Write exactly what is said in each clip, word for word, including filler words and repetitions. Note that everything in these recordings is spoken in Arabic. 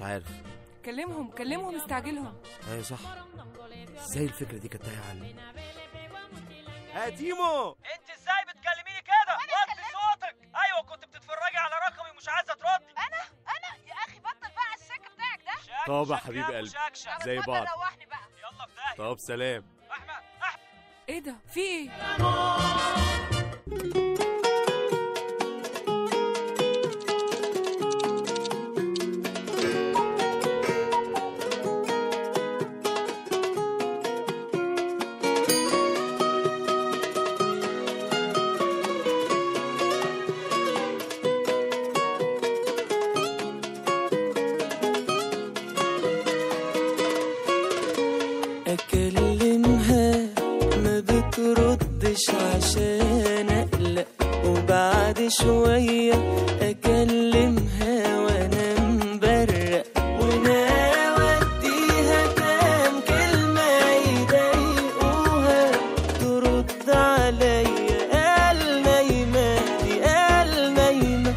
عارف. كلمهم كلمهم استعجلهم. ايوه صح، ازاي الفكره دي كانت تايهه عني؟ يا تيمو، انت ازاي بتكلميني كده؟ وطي صوتك. ايوه كنت بتتفرجي على رقمي ومش عايزه تردي. انا انا يا اخي بطل بقى الشك بتاعك ده. طب يا حبيب قلبي زي بعض. روحني بقى. يلا في داهيه. طب سلام. احمد احمد ايه ده؟ في ايه؟ أكلمها ما بتردش عشان أقلق، وبعد شوية أكلمها وأنا مبرق، وناوي أديها كام كلمة يضايقوها ترد عليا. قال نايمة دي قال نايمة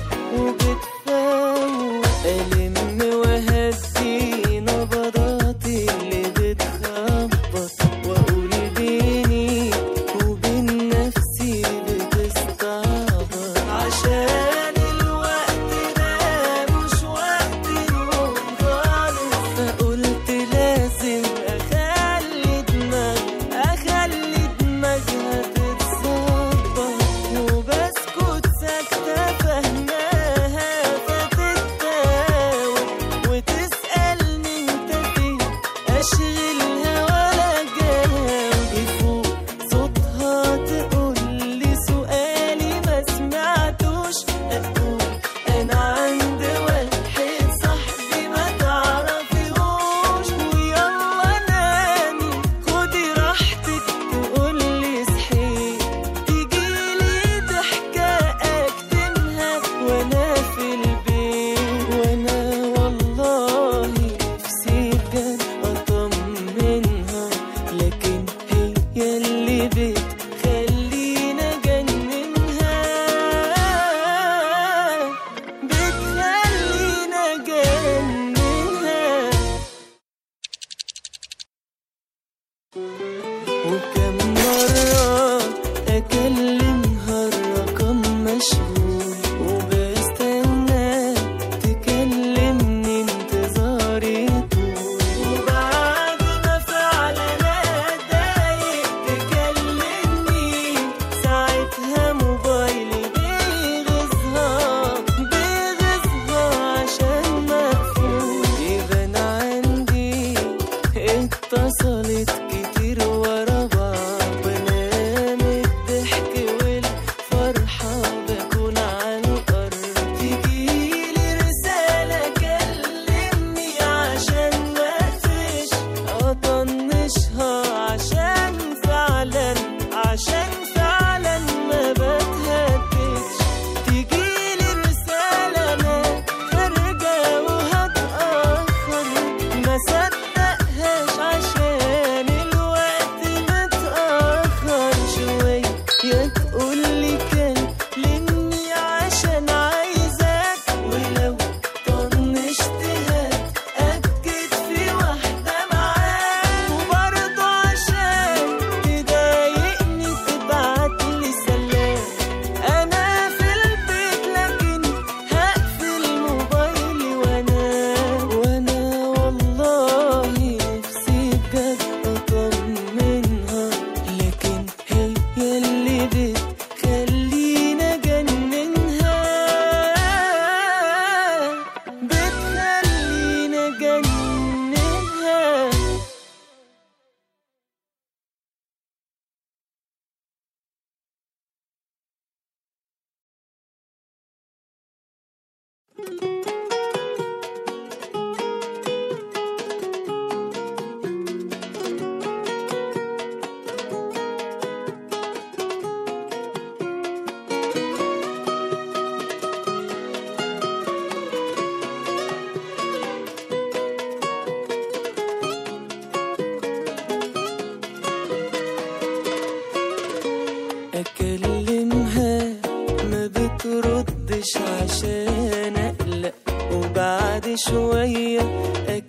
وبتفوق، ألم وهدي نبضاتي اللي بتخبط، وأقول بيني وبين نفسي بتستعبط، عشان الوقت ده مش وقت نوم خالص. فقلت لازم أخلي دماغ أخلي دماغها تتصبط، وبسكت ساكتة فهماها فتتاوب وتسألني انت فين، أشغلها ولا جاوب. يفوق صوتها تقولي سؤالي ما سمعتوش، أقول أنا عند واحد صاحبي ما تعرفيهوش، ويلا نامي خدي راحتك. تقولي صحيت تجيلي ضحكة أكتمها وأنا في البيت، وأنا والله نفسي بجد أطمنها، لكن هي اللي بتخليني أجننها بتخليني أجننها. وكم مرة أكلمها الرقم مشغول، وبستنى تكلمني انتظاري طول، وبعد ما فعلا أتضايق تكلمني ساعتها موبايلي بيغيظها بيغيظها عشان مقفول. يبان عندي اتصلت كتير ورا بعض، بنام الضحك والفرحة بكون على الأرض. تجيلي رسالة كلمني عشان مقفش أطنشها، عشان فعلا عشان فعلا ما بتهددش. تجيلي رسالة أنا خارجة وهتأخر، ما صدقهاش عشان الوقت متأخر شوية. يا تقولي كلمني عشان عايزاك، ولو طنشتها أكد في واحدة معاك، وبرضه عشان تضايقني تبعتلي سلام. أنا في البيت لكن هقفل موبايلي، وأنا وأنا والله نفسي بجد أطمنها، لكن هي اللي بتخليني أجننها بتخليني أجننها. أكلمها ما بتردش عشان أقلق، وبعد شوية